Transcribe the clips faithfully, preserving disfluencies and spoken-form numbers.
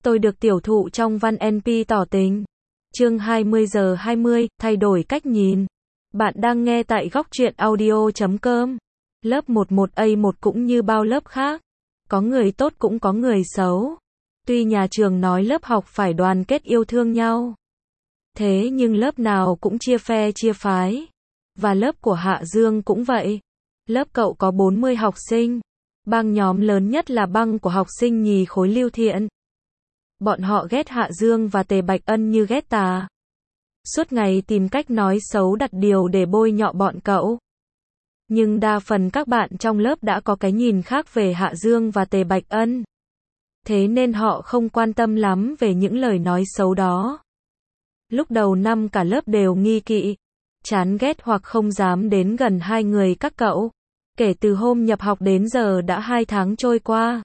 Tôi được tiểu thụ trong văn en pê tỏ tình. Chương hai mươi giờ hai mươi, thay đổi cách nhìn. Bạn đang nghe tại góc truyện audio chấm com. Lớp mười một A một cũng như bao lớp khác. Có người tốt cũng có người xấu. Tuy nhà trường nói lớp học phải đoàn kết yêu thương nhau. Thế nhưng lớp nào cũng chia phe chia phái. Và lớp của Hạ Dương cũng vậy. Lớp cậu có bốn mươi học sinh. Bang nhóm lớn nhất là bang của học sinh nhì khối Lưu Thiện. Bọn họ ghét Hạ Dương và Tề Bạch Ân như ghét tà. Suốt ngày tìm cách nói xấu đặt điều để bôi nhọ bọn cậu. Nhưng đa phần các bạn trong lớp đã có cái nhìn khác về Hạ Dương và Tề Bạch Ân. Thế nên họ không quan tâm lắm về những lời nói xấu đó. Lúc đầu năm cả lớp đều nghi kỵ, chán ghét hoặc không dám đến gần hai người các cậu. Kể từ hôm nhập học đến giờ đã hai tháng trôi qua.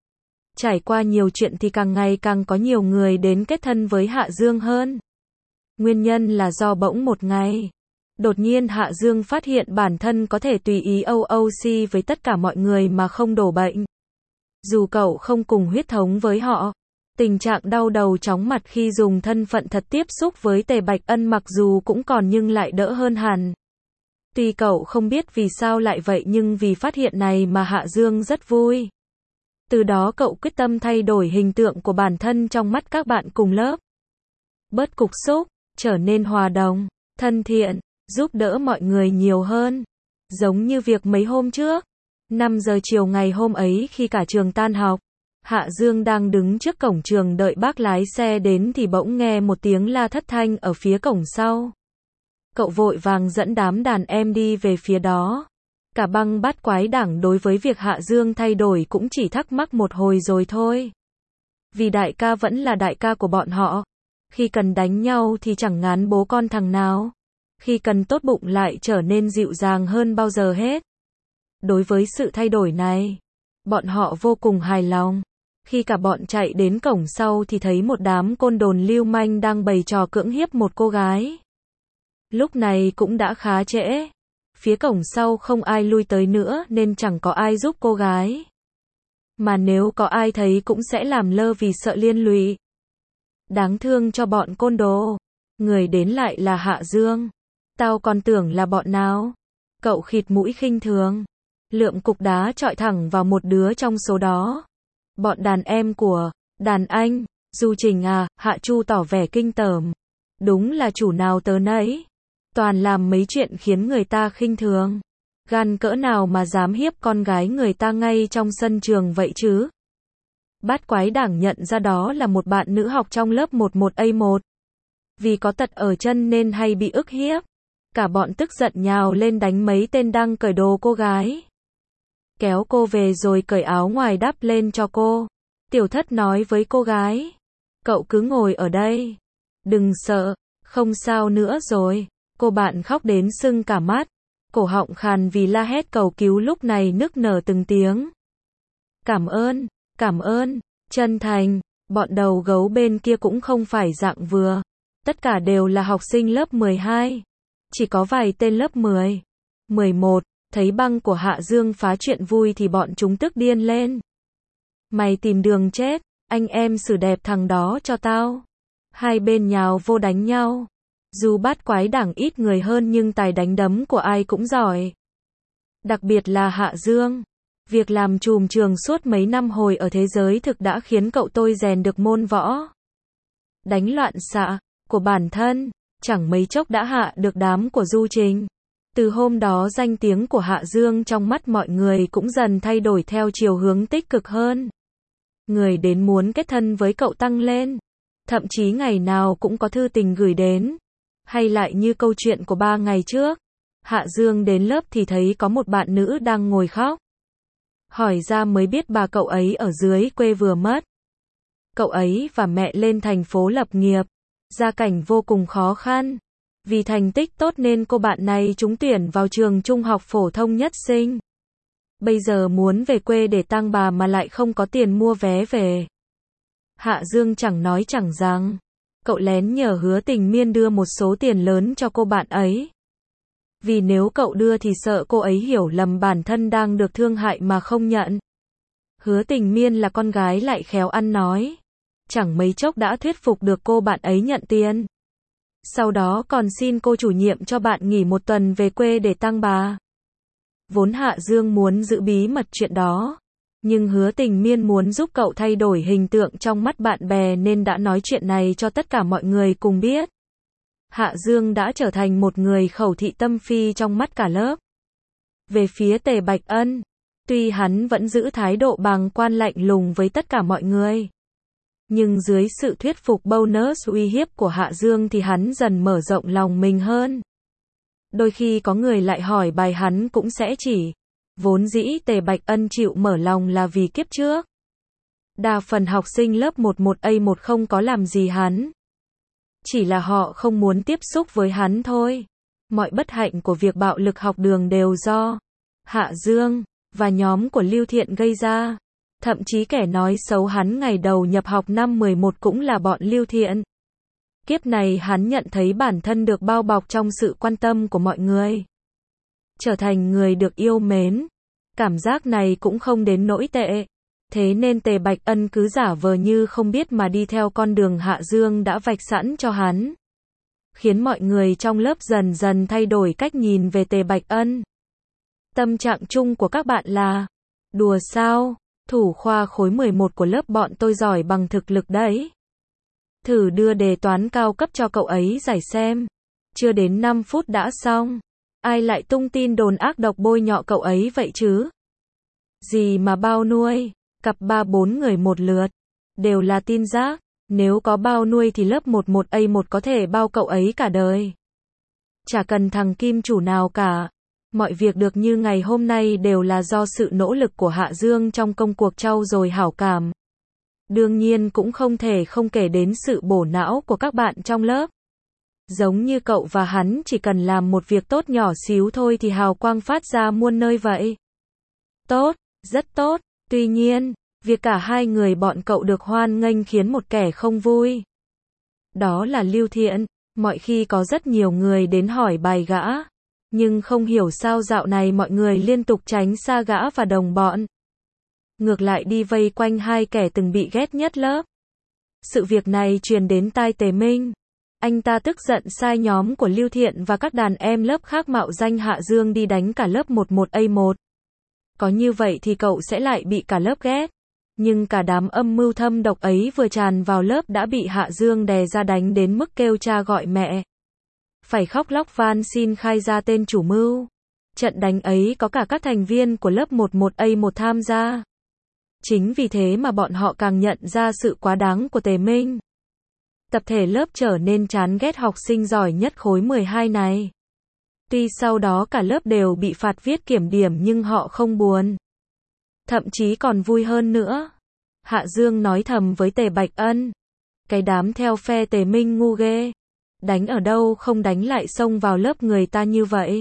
Trải qua nhiều chuyện thì càng ngày càng có nhiều người đến kết thân với Hạ Dương hơn. Nguyên nhân là do bỗng một ngày, đột nhiên Hạ Dương phát hiện bản thân có thể tùy ý âu âu si với tất cả mọi người mà không đổ bệnh. Dù cậu không cùng huyết thống với họ, tình trạng đau đầu chóng mặt khi dùng thân phận thật tiếp xúc với Tề Bạch Ân mặc dù cũng còn nhưng lại đỡ hơn hẳn. Tuy cậu không biết vì sao lại vậy nhưng vì phát hiện này mà Hạ Dương rất vui. Từ đó cậu quyết tâm thay đổi hình tượng của bản thân trong mắt các bạn cùng lớp. Bớt cục xúc, trở nên hòa đồng, thân thiện, giúp đỡ mọi người nhiều hơn. Giống như việc mấy hôm trước, năm giờ chiều ngày hôm ấy khi cả trường tan học, Hạ Dương đang đứng trước cổng trường đợi bác lái xe đến thì bỗng nghe một tiếng la thất thanh ở phía cổng sau. Cậu vội vàng dẫn đám đàn em đi về phía đó. Cả băng bát quái đảng đối với việc Hạ Dương thay đổi cũng chỉ thắc mắc một hồi rồi thôi. Vì đại ca vẫn là đại ca của bọn họ. Khi cần đánh nhau thì chẳng ngán bố con thằng nào. Khi cần tốt bụng lại trở nên dịu dàng hơn bao giờ hết. Đối với sự thay đổi này, bọn họ vô cùng hài lòng. Khi cả bọn chạy đến cổng sau thì thấy một đám côn đồn lưu manh đang bày trò cưỡng hiếp một cô gái. Lúc này cũng đã khá trễ. Phía cổng sau không ai lui tới nữa nên chẳng có ai giúp cô gái. Mà nếu có ai thấy cũng sẽ làm lơ vì sợ liên lụy. Đáng thương cho bọn côn đồ. Người đến lại là Hạ Dương. Tao còn tưởng là bọn nào. Cậu khịt mũi khinh thường. Lượm cục đá chọi thẳng vào một đứa trong số đó. Bọn đàn em của đàn anh, Du Trình à, Hạ Chu tỏ vẻ kinh tởm. Đúng là chủ nào tớ nấy. Toàn làm mấy chuyện khiến người ta khinh thường. Gan cỡ nào mà dám hiếp con gái người ta ngay trong sân trường vậy chứ? Bát quái đảng nhận ra đó là một bạn nữ học trong lớp mười một A một. Vì có tật ở chân nên hay bị ức hiếp. Cả bọn tức giận nhào lên đánh mấy tên đang cởi đồ cô gái. Kéo cô về rồi cởi áo ngoài đắp lên cho cô. Tiểu Thất nói với cô gái. Cậu cứ ngồi ở đây. Đừng sợ, không sao nữa rồi. Cô bạn khóc đến sưng cả mắt. Cổ họng khàn vì la hét cầu cứu lúc này nức nở từng tiếng. Cảm ơn, cảm ơn, chân thành. Bọn đầu gấu bên kia cũng không phải dạng vừa. Tất cả đều là học sinh lớp mười hai. Chỉ có vài tên lớp mười, mười một. Thấy băng của Hạ Dương phá chuyện vui thì bọn chúng tức điên lên. Mày tìm đường chết, anh em xử đẹp thằng đó cho tao. Hai bên nhào vô đánh nhau. Dù bát quái đảng ít người hơn nhưng tài đánh đấm của ai cũng giỏi. Đặc biệt là Hạ Dương. Việc làm trùm trường suốt mấy năm hồi ở thế giới thực đã khiến cậu tôi rèn được môn võ đánh loạn xạ của bản thân. Chẳng mấy chốc đã hạ được đám của Du Trình. Từ hôm đó danh tiếng của Hạ Dương trong mắt mọi người cũng dần thay đổi theo chiều hướng tích cực hơn. Người đến muốn kết thân với cậu tăng lên. Thậm chí ngày nào cũng có thư tình gửi đến. Hay lại như câu chuyện của ba ngày trước. Hạ Dương đến lớp thì thấy có một bạn nữ đang ngồi khóc. Hỏi ra mới biết bà cậu ấy ở dưới quê vừa mất. Cậu ấy và mẹ lên thành phố lập nghiệp. Gia cảnh vô cùng khó khăn. Vì thành tích tốt nên cô bạn này trúng tuyển vào trường trung học phổ thông nhất sinh. Bây giờ muốn về quê để tang bà mà lại không có tiền mua vé về. Hạ Dương chẳng nói chẳng rằng. Cậu lén nhờ Hứa Tình Miên đưa một số tiền lớn cho cô bạn ấy. Vì nếu cậu đưa thì sợ cô ấy hiểu lầm bản thân đang được thương hại mà không nhận. Hứa Tình Miên là con gái lại khéo ăn nói. chẳng mấy chốc đã thuyết phục được cô bạn ấy nhận tiền. Sau đó còn xin cô chủ nhiệm cho bạn nghỉ một tuần về quê để tang bà. Vốn Hạ Dương muốn giữ bí mật chuyện đó, nhưng Hứa Tình Miên muốn giúp cậu thay đổi hình tượng trong mắt bạn bè nên đã nói chuyện này cho tất cả mọi người cùng biết. Hạ Dương đã trở thành một người khẩu thị tâm phi trong mắt cả lớp. Về phía Tề Bạch Ân, tuy hắn vẫn giữ thái độ bàng quan lạnh lùng với tất cả mọi người, nhưng dưới sự thuyết phục bonus uy hiếp của Hạ Dương thì hắn dần mở rộng lòng mình hơn. Đôi khi có người lại hỏi bài hắn cũng sẽ chỉ. Vốn dĩ Tề Bạch Ân chịu mở lòng là vì kiếp trước. Đa phần học sinh lớp mười một A một không có làm gì hắn. Chỉ là họ không muốn tiếp xúc với hắn thôi. Mọi bất hạnh của việc bạo lực học đường đều do Hạ Dương và nhóm của Lưu Thiện gây ra. Thậm chí kẻ nói xấu hắn ngày đầu nhập học năm mười một cũng là bọn Lưu Thiện. Kiếp này hắn nhận thấy bản thân được bao bọc trong sự quan tâm của mọi người. Trở thành người được yêu mến. Cảm giác này cũng không đến nỗi tệ. Thế nên Tề Bạch Ân cứ giả vờ như không biết mà đi theo con đường Hạ Dương đã vạch sẵn cho hắn. Khiến mọi người trong lớp dần dần thay đổi cách nhìn về Tề Bạch Ân. Tâm trạng chung của các bạn là, đùa sao, thủ khoa khối mười một của lớp bọn tôi giỏi bằng thực lực đấy. Thử đưa đề toán cao cấp cho cậu ấy giải xem. Chưa đến năm phút đã xong. Ai lại tung tin đồn ác độc bôi nhọ cậu ấy vậy chứ? Gì mà bao nuôi, cặp ba bốn người một lượt, đều là tin rác. Nếu có bao nuôi thì lớp mười một A một có thể bao cậu ấy cả đời. Chả cần thằng kim chủ nào cả. Mọi việc được như ngày hôm nay đều là do sự nỗ lực của Hạ Dương trong công cuộc trau dồi hảo cảm. Đương nhiên cũng không thể không kể đến sự bổ não của các bạn trong lớp. Giống như cậu và hắn chỉ cần làm một việc tốt nhỏ xíu thôi thì hào quang phát ra muôn nơi vậy. Tốt, rất tốt. Tuy nhiên, việc cả hai người bọn cậu được hoan nghênh khiến một kẻ không vui. Đó là Lưu Thiện. Mọi khi có rất nhiều người đến hỏi bài gã. Nhưng không hiểu sao dạo này mọi người liên tục tránh xa gã và đồng bọn. Ngược lại đi vây quanh hai kẻ từng bị ghét nhất lớp. Sự việc này truyền đến tai Tề Minh. Anh ta tức giận sai nhóm của Lưu Thiện và các đàn em lớp khác mạo danh Hạ Dương đi đánh cả lớp mười một A một. Có như vậy thì cậu sẽ lại bị cả lớp ghét. Nhưng cả đám âm mưu thâm độc ấy vừa tràn vào lớp đã bị Hạ Dương đè ra đánh đến mức kêu cha gọi mẹ. Phải khóc lóc van xin khai ra tên chủ mưu. Trận đánh ấy có cả các thành viên của lớp mười một A một tham gia. Chính vì thế mà bọn họ càng nhận ra sự quá đáng của Tề Minh. Tập thể lớp trở nên chán ghét học sinh giỏi nhất khối mười hai này. Tuy sau đó cả lớp đều bị phạt viết kiểm điểm nhưng họ không buồn. Thậm chí còn vui hơn nữa. Hạ Dương nói thầm với Tề Bạch Ân. Cái đám theo phe Tề Minh ngu ghê. Đánh ở đâu không đánh lại xông vào lớp người ta như vậy.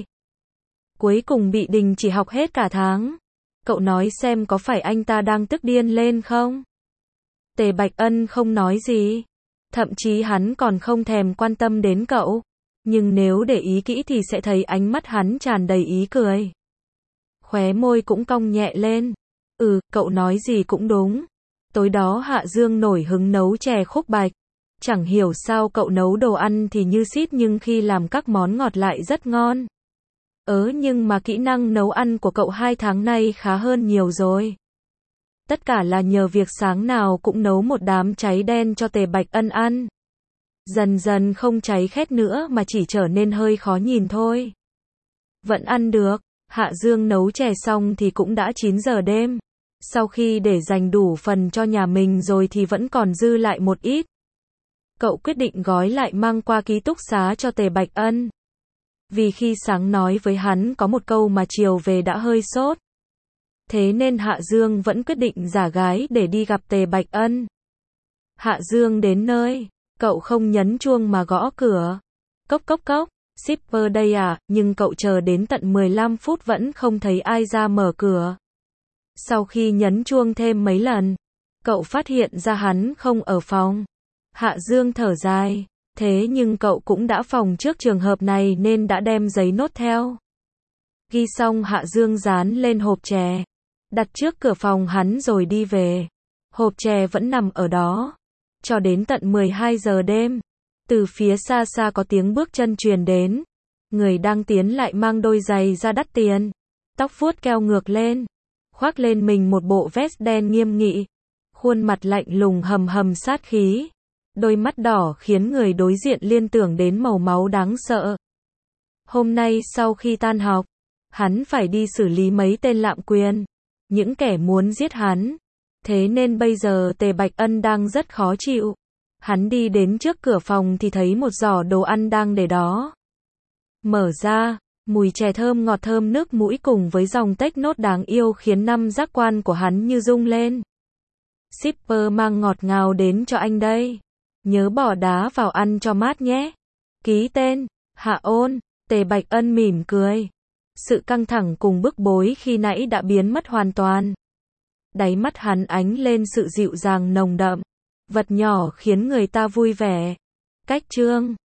Cuối cùng bị đình chỉ học hết cả tháng. Cậu nói xem có phải anh ta đang tức điên lên không? Tề Bạch Ân không nói gì. Thậm chí hắn còn không thèm quan tâm đến cậu. Nhưng nếu để ý kỹ thì sẽ thấy ánh mắt hắn tràn đầy ý cười. Khóe môi cũng cong nhẹ lên. Ừ, cậu nói gì cũng đúng. Tối đó Hạ Dương nổi hứng nấu chè khúc bạch. Chẳng hiểu sao cậu nấu đồ ăn thì như xít nhưng khi làm các món ngọt lại rất ngon. Ớ nhưng mà kỹ năng nấu ăn của cậu hai tháng nay khá hơn nhiều rồi. Tất cả là nhờ việc sáng nào cũng nấu một đám cháy đen cho Tề Bạch Ân ăn. Dần dần không cháy khét nữa mà chỉ trở nên hơi khó nhìn thôi. Vẫn ăn được. Hạ Dương nấu chè xong thì cũng đã chín giờ đêm. Sau khi để dành đủ phần cho nhà mình rồi thì vẫn còn dư lại một ít. Cậu quyết định gói lại mang qua ký túc xá cho Tề Bạch Ân. Vì khi sáng nói với hắn có một câu mà chiều về đã hơi sốt. Thế nên Hạ Dương vẫn quyết định giả gái để đi gặp Tề Bạch Ân. Hạ Dương đến nơi, cậu không nhấn chuông mà gõ cửa. Cốc cốc cốc, shipper đây à, nhưng cậu chờ đến tận mười lăm phút vẫn không thấy ai ra mở cửa. Sau khi nhấn chuông thêm mấy lần, cậu phát hiện ra hắn không ở phòng. Hạ Dương thở dài, thế nhưng cậu cũng đã phòng trước trường hợp này nên đã đem giấy nốt theo. Ghi xong Hạ Dương dán lên hộp chè, đặt trước cửa phòng hắn rồi đi về. Hộp chè vẫn nằm ở đó. cho đến tận mười hai giờ đêm. Từ phía xa xa có tiếng bước chân truyền đến. Người đang tiến lại mang đôi giày da đắt tiền. Tóc vuốt keo ngược lên. Khoác lên mình một bộ vest đen nghiêm nghị. Khuôn mặt lạnh lùng hầm hầm sát khí. Đôi mắt đỏ khiến người đối diện liên tưởng đến màu máu đáng sợ. Hôm nay sau khi tan học, hắn phải đi xử lý mấy tên lạm quyền. Những kẻ muốn giết hắn. Thế nên bây giờ Tề Bạch Ân đang rất khó chịu. Hắn đi đến trước cửa phòng thì thấy một giỏ đồ ăn đang để đó. Mở ra, mùi chè thơm ngọt thơm nước mũi cùng với dòng tếch nốt đáng yêu khiến năm giác quan của hắn như rung lên. Shipper mang ngọt ngào đến cho anh đây. Nhớ bỏ đá vào ăn cho mát nhé. Ký tên, Hạ Ôn. Tề Bạch Ân mỉm cười. Sự căng thẳng cùng bức bối khi nãy đã biến mất hoàn toàn. Đáy mắt hắn ánh lên sự dịu dàng nồng đậm. Vật nhỏ khiến người ta vui vẻ. Cách chương